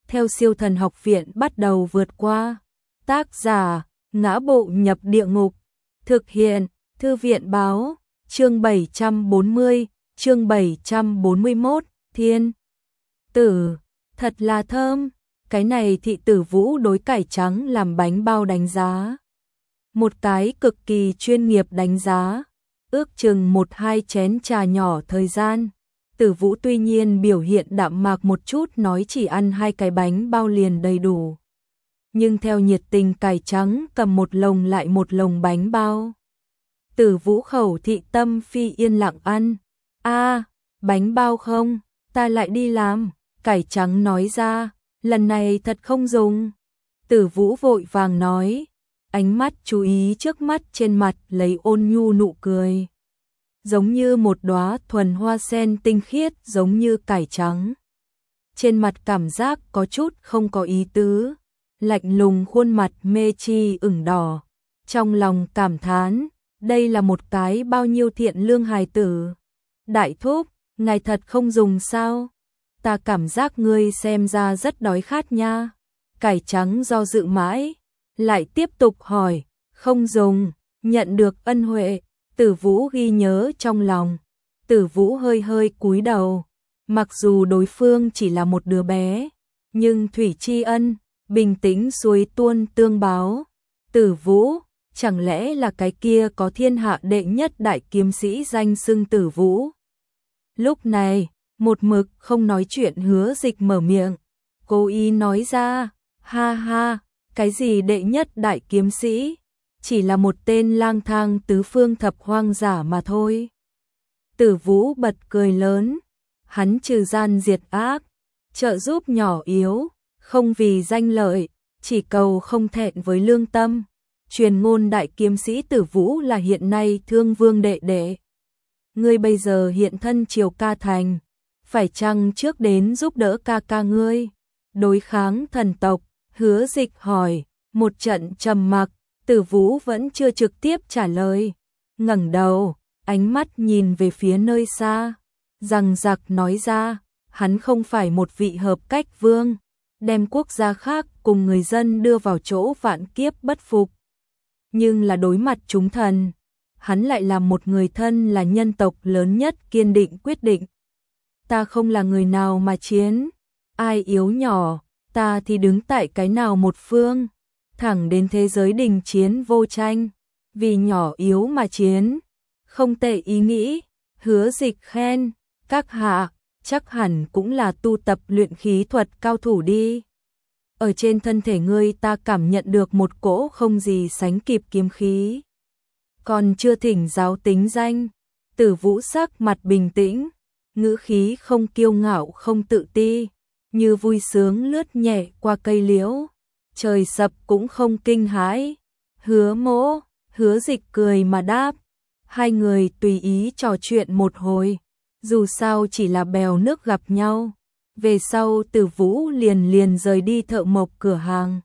theo Siêu Thần Học Viện bắt đầu vượt qua. Tác giả: Ngã Bộ Nhập Địa Ngục. Thực hiện: Thư viện báo. Chương 740, chương 741, Thiên Tử, thật là thơm. Cái này Thị Tử Vũ đối cải trắng làm bánh bao đánh giá. Một cái cực kỳ chuyên nghiệp đánh giá, ước chừng 1-2 chén trà nhỏ thời gian. Tử Vũ tuy nhiên biểu hiện đạm mạc một chút, nói chỉ ăn 2 cái bánh bao liền đầy đủ. Nhưng theo nhiệt tình cải trắng cầm một lồng lại một lồng bánh bao. Tử Vũ khẩu thị tâm phi yên lặng ăn. Bánh bao không, ta lại đi làm. Cải trắng nói ra, lần này thật không dùng. Tử Vũ vội vàng nói, ánh mắt chú ý trước mắt, trên mặt lấy ôn nhu nụ cười. Giống như một đóa thuần hoa sen tinh khiết, giống như cải trắng. Trên mặt cảm giác có chút không có ý tứ, lạnh lùng, khuôn mặt mê chi ửng đỏ. Trong lòng cảm thán, đây là một cái bao nhiêu thiện lương hài tử. Đại thúc, ngài thật không dùng sao? Ta cảm giác ngươi xem ra rất đói khát nha. Cải trắng do dự mãi, lại tiếp tục hỏi, không dùng, nhận được ân huệ. Tử Vũ ghi nhớ trong lòng. Tử Vũ hơi hơi cúi đầu, mặc dù đối phương chỉ là một đứa bé, nhưng thủy tri ân, bình tĩnh suối tuôn tương báo. Tử Vũ, chẳng lẽ là cái kia có thiên hạ đệ nhất đại kiếm sĩ danh xưng Tử Vũ? Lúc này, một mực không nói chuyện Hứa Dịch mở miệng, cố ý nói ra, ha ha, cái gì đệ nhất đại kiếm sĩ? Chỉ là một tên lang thang tứ phương thập hoang giả mà thôi. Tử Vũ bật cười lớn, hắn trừ gian diệt ác, trợ giúp nhỏ yếu, không vì danh lợi, chỉ cầu không thẹn với lương tâm. Truyền ngôn đại kiếm sĩ Tử Vũ là hiện nay Thương Vương đệ đệ. Ngươi bây giờ hiện thân Triều Ca Thành, phải chăng trước đến giúp đỡ ca ca ngươi đối kháng thần tộc? Hứa Dịch hỏi. Một trận trầm mặc, Tử Vũ vẫn chưa trực tiếp trả lời, ngẩng đầu, ánh mắt nhìn về phía nơi xa, rằng giặc nói ra, hắn không phải một vị hợp cách vương, đem quốc gia khác cùng người dân đưa vào chỗ vạn kiếp bất phục. Nhưng là đối mặt chúng thần, hắn lại là một người thân là nhân tộc lớn nhất kiên định quyết định. Ta không là người nào mà chiến, ai yếu nhỏ, ta thì đứng tại cái nào một phương, thẳng đến thế giới đình chiến vô tranh, vì nhỏ yếu mà chiến, không tệ ý nghĩ. Hứa Dịch khen, các hạ, chắc hẳn cũng là tu tập luyện khí thuật cao thủ đi. Ở trên thân thể ngươi ta cảm nhận được một cỗ không gì sánh kịp kiếm khí. Còn chưa thỉnh giáo tính danh. Tử Vũ sắc mặt bình tĩnh, ngữ khí không kiêu ngạo không tự ti, như vui sướng lướt nhẹ qua cây liễu, trời sập cũng không kinh hãi. Hứa Mỗ. Hứa Dịch cười mà đáp. Hai người tùy ý trò chuyện một hồi, dù sao chỉ là bèo nước gặp nhau. Về sau Tử Vũ liền rời đi thợ mộc cửa hàng.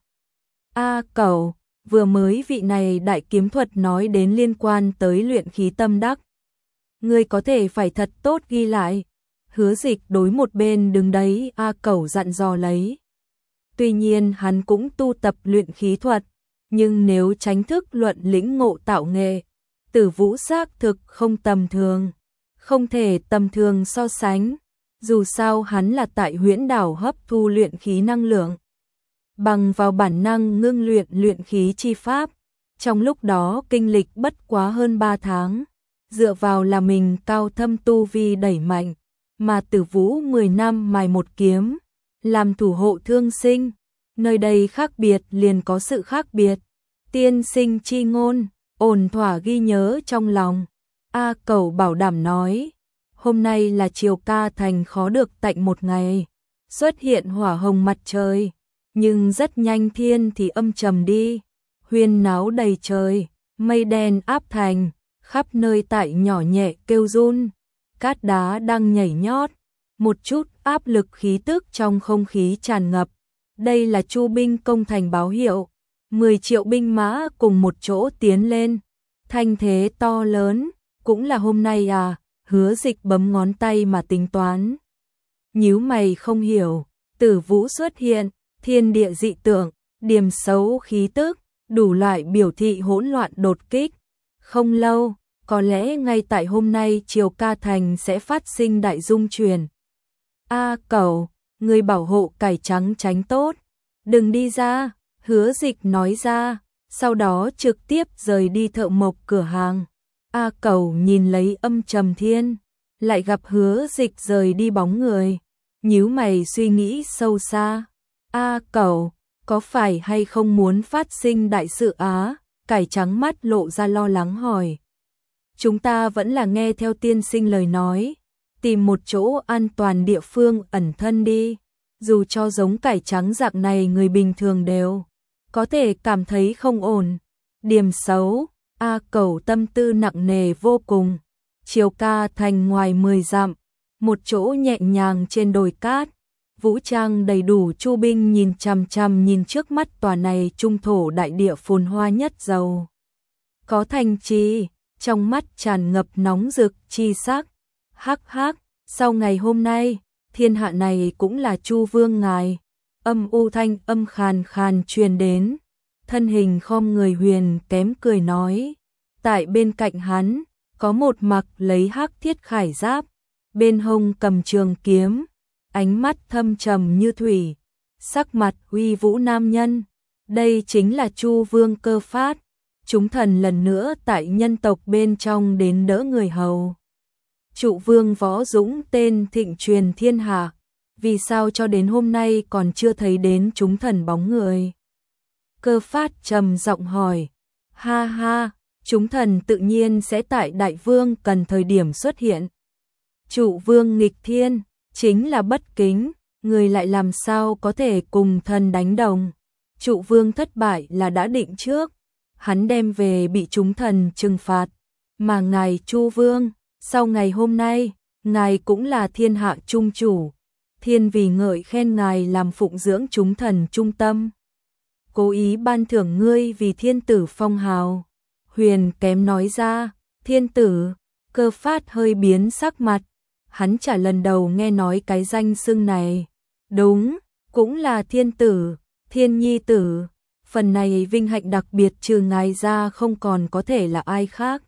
Cậu, vừa mới vị này đại kiếm thuật nói đến liên quan tới luyện khí tâm đắc. Ngươi có thể phải thật tốt ghi lại. Hứa Dịch đối một bên đứng đấy Cậu dặn dò lấy. Tuy nhiên hắn cũng tu tập luyện khí thuật, nhưng nếu tránh thức luận lĩnh ngộ tạo nghệ, Tử Vũ xác thực không tầm thường, không thể tầm thường so sánh. Dù sao hắn là tại Huyễn Đảo hấp thu luyện khí năng lượng, bằng vào bản năng ngưng luyện luyện khí chi pháp, trong lúc đó kinh lịch bất quá hơn 3 tháng, dựa vào là mình cao thâm tu vi đẩy mạnh, mà Tử Vũ 10 năm mài một kiếm, làm thủ hộ thương sinh, nơi đây khác biệt liền có sự khác biệt. Tiên sinh chi ngôn, ổn thỏa ghi nhớ trong lòng. Cẩu bảo đảm nói, hôm nay là Triều Ca Thành khó được tạnh một ngày, xuất hiện hỏa hồng mặt trời, nhưng rất nhanh thiên thì âm trầm đi, huyên náo đầy trời, mây đen áp thành, khắp nơi tại nhỏ nhẹ kêu run, cát đá đang nhảy nhót, một chút áp lực khí tức trong không khí tràn ngập. Đây là Chu binh công thành báo hiệu, 10 triệu binh mã cùng một chỗ tiến lên, thanh thế to lớn, cũng là hôm nay Hứa Dịch bấm ngón tay mà tính toán. Nhíu mày không hiểu, tử vũ xuất hiện, thiên địa dị tượng, điểm xấu khí tức, đủ loại biểu thị hỗn loạn đột kích. Không lâu, có lẽ ngay tại hôm nay Triều Ca Thành sẽ phát sinh đại dung chuyển. A Cẩu, người bảo hộ cải trắng tránh tốt, đừng đi ra, Hứa Dịch nói ra, sau đó trực tiếp rời đi thợ mộc cửa hàng. A Cẩu nhìn lấy Âm Trầm Thiên, lại gặp Hứa Dịch rời đi bóng người, nhíu mày suy nghĩ sâu xa. A Cẩu, có phải hay không muốn phát sinh đại sự á? Cải trắng mắt lộ ra lo lắng hỏi. Chúng ta vẫn là nghe theo tiên sinh lời nói, tìm một chỗ an toàn địa phương ẩn thân đi. Dù cho giống cải trắng dạng này người bình thường đều có thể cảm thấy không ổn. Điểm xấu, A Cẩu tâm tư nặng nề vô cùng. Triều Ca Thành ngoài 10 dặm, một chỗ nhẹ nhàng trên đồi cát, vũ trang đầy đủ Chu binh nhìn chằm chằm nhìn trước mắt tòa này trung thổ đại địa phồn hoa nhất giàu có thành trì, trong mắt tràn ngập nóng rực chi sắc. Hắc hắc, sau ngày hôm nay, thiên hạ này cũng là Chu vương ngài. Âm u thanh âm khàn khàn truyền đến, thân hình khom người Huyền Kém cười nói. Tại bên cạnh hắn, có một mặc lấy hắc thiết khải giáp, bên hông cầm trường kiếm, ánh mắt thâm trầm như thủy, sắc mặt uy vũ nam nhân. Đây chính là Chu vương Cơ Phát. Chúng thần lần nữa tại nhân tộc bên trong đến đỡ người hầu. Trụ vương Võ Dũng tên thịnh truyền thiên hạ, vì sao cho đến hôm nay còn chưa thấy đến chúng thần bóng người? Cơ Phát trầm giọng hỏi. Ha ha, chúng thần tự nhiên sẽ tại đại vương cần thời điểm xuất hiện. Trụ vương nghịch thiên, chính là bất kính, người lại làm sao có thể cùng thần đánh đồng. Trụ vương thất bại là đã định trước, hắn đem về bị chúng thần trừng phạt, mà ngài Chu vương, sau ngày hôm nay, ngài cũng là thiên hạ trung chủ, thiên vì ngợi khen ngài làm phụng dưỡng chúng thần trung tâm, cố ý ban thưởng ngươi vì thiên tử phong hào. Huyền Kém nói ra. Thiên tử? Cơ Phát hơi biến sắc mặt, hắn chả lần đầu nghe nói cái danh xưng này. Đúng, cũng là thiên tử, thiên nhi tử, phần này vinh hạnh đặc biệt trừ ngài ra không còn có thể là ai khác.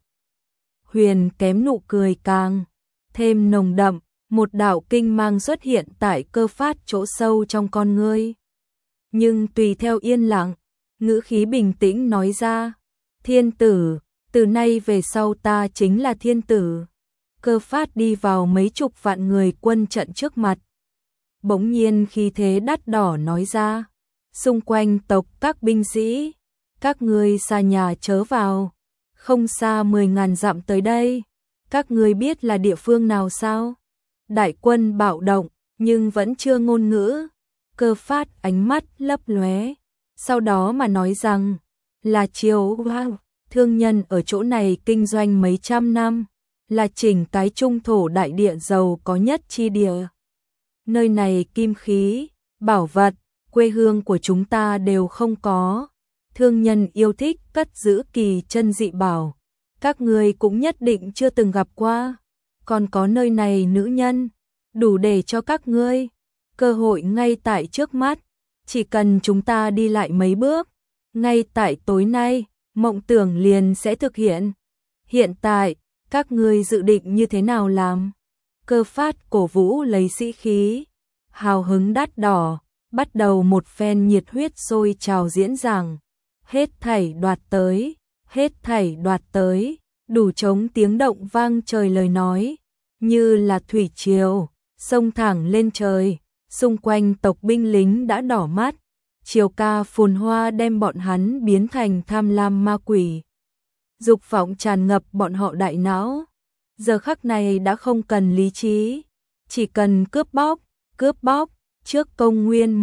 Huyền Kém nụ cười càng thêm nồng đậm, một đạo kinh mang xuất hiện tại Cơ Phát chỗ sâu trong con ngươi. Nhưng tùy theo yên lặng, ngữ khí bình tĩnh nói ra. Thiên tử, từ nay về sau ta chính là thiên tử. Cơ Phát đi vào mấy chục vạn người quân trận trước mặt. Bỗng nhiên khí thế đắt đỏ nói ra. Xung quanh tộc các binh sĩ, các ngươi xa nhà chớ vào. Không xa 10.000 dặm tới đây. Các ngươi biết là địa phương nào sao? Đại quân bạo động, nhưng vẫn chưa ngôn ngữ. Cơ Phát ánh mắt lấp lóe, sau đó mà nói rằng, là Triều Wow, thương nhân ở chỗ này kinh doanh mấy trăm năm, là chỉnh cái trung thổ đại địa giàu có nhất chi địa. Nơi này kim khí, bảo vật, quê hương của chúng ta đều không có. Thương nhân yêu thích cất giữ kỳ chân dị bảo, các ngươi cũng nhất định chưa từng gặp qua. Còn có nơi này nữ nhân, đủ để cho các ngươi. Cơ hội ngay tại trước mắt, chỉ cần chúng ta đi lại mấy bước, ngay tại tối nay, mộng tưởng liền sẽ thực hiện. Hiện tại, các ngươi dự định như thế nào làm? Cơ Phát cổ vũ lấy sĩ khí, hào hứng đắt đỏ, bắt đầu một phen nhiệt huyết sôi trào diễn giảng. Hết thảy đoạt tới, hết thảy đoạt tới, đủ chống tiếng động vang trời lời nói, như là thủy triều, sông thẳng lên trời. Xung quanh tộc binh lính đã đỏ mắt, Triều ca phồn hoa đem bọn hắn biến thành tham lam ma quỷ. Dục vọng tràn ngập bọn họ đại não, giờ khắc này đã không cần lý trí, chỉ cần cướp bóc. Trước công nguyên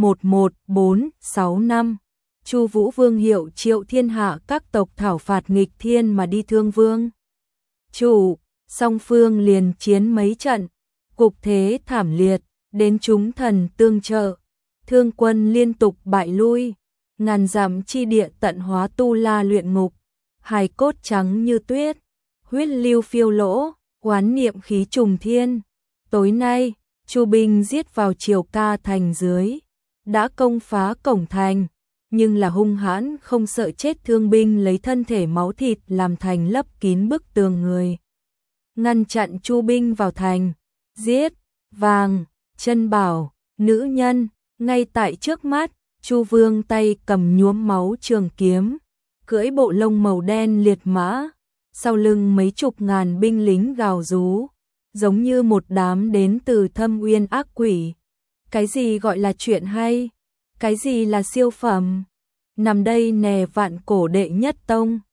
11465, Chu Vũ Vương hiệu triệu thiên hạ các tộc thảo phạt nghịch thiên mà đi thương vương. Chủ, song phương liền chiến mấy trận, cục thế thảm liệt. Đến chúng thần tương trợ, thương quân liên tục bại lui, ngàn dặm chi địa tận hóa tu la luyện ngục, hài cốt trắng như tuyết, huyết lưu phiêu lỗ, oán niệm khí trùng thiên. Tối nay, Chu binh giết vào Triều Ca thành dưới, đã công phá cổng thành, nhưng là hung hãn không sợ chết, thương binh lấy thân thể máu thịt làm thành lấp kín bức tường người, ngăn chặn Chu binh vào thành, giết Vàng Chân Bảo, nữ nhân, ngay tại trước mắt. Chu Vương tay cầm nhuốm máu trường kiếm, cưỡi bộ lông màu đen liệt mã, sau lưng mấy chục ngàn binh lính gào rú, giống như một đám đến từ thâm uyên ác quỷ. Cái gì gọi là chuyện hay? Cái gì là siêu phẩm? Nằm đây nè, vạn cổ đệ nhất tông.